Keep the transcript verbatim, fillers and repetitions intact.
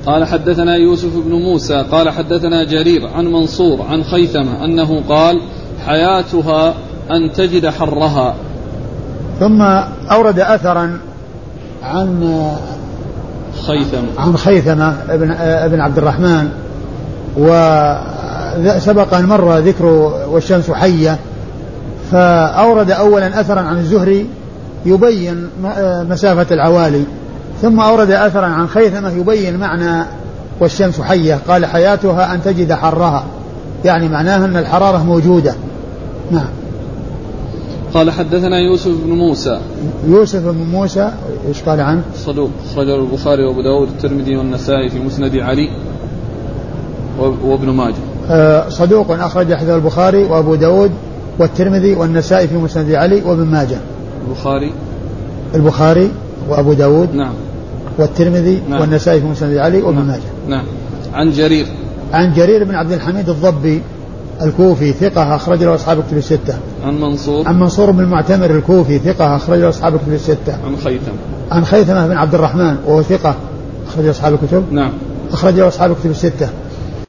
قال حدثنا يوسف بن موسى قال حدثنا جرير عن منصور عن خيثمة أنه قال حياتها أن تجد حرها. ثم أورد أثرا عن خيثمة عن خيثمة ابن, ابن عبد الرحمن، وسبق أن مر ذكر والشمس حية، فأورد أولا أثرا عن الزهري يبين مسافة العوالي، ثم أورد أثرا عن خيثمة يبين معنى والشمس حية، قال حياتها أن تجد حرها، يعني معناها أن الحرارة موجودة. نعم. قال حدثنا يوسف بن موسى. يوسف بن موسى إيش قال عنه؟ صدوق، أخرجه البخاري وأبو داود والترمذي والنسائي في مسند علي وابن ماجه. أه صدوق أخرج حديث البخاري وأبو داود والترمذي والنسائي في مسند علي وابن ماجه. البخاري البخاري وأبو داود نعم والترمذي نعم والنسائي في مسند علي وابن نعم ماجه. نعم. عن جرير عن جرير بن عبد الحميد الضبي الكوفي ثقة أخرج له أصحاب الكتب الستة. عن منصور عن منصور بن المعتمر الكوفي ثقة أخرج له أصحاب الكتب الستة. عن خيثمة عن خيثمة بن عبد الرحمن وهو ثقة أخرج له أصحاب الكتب نعم أخرج له أصحاب الكتب الستة.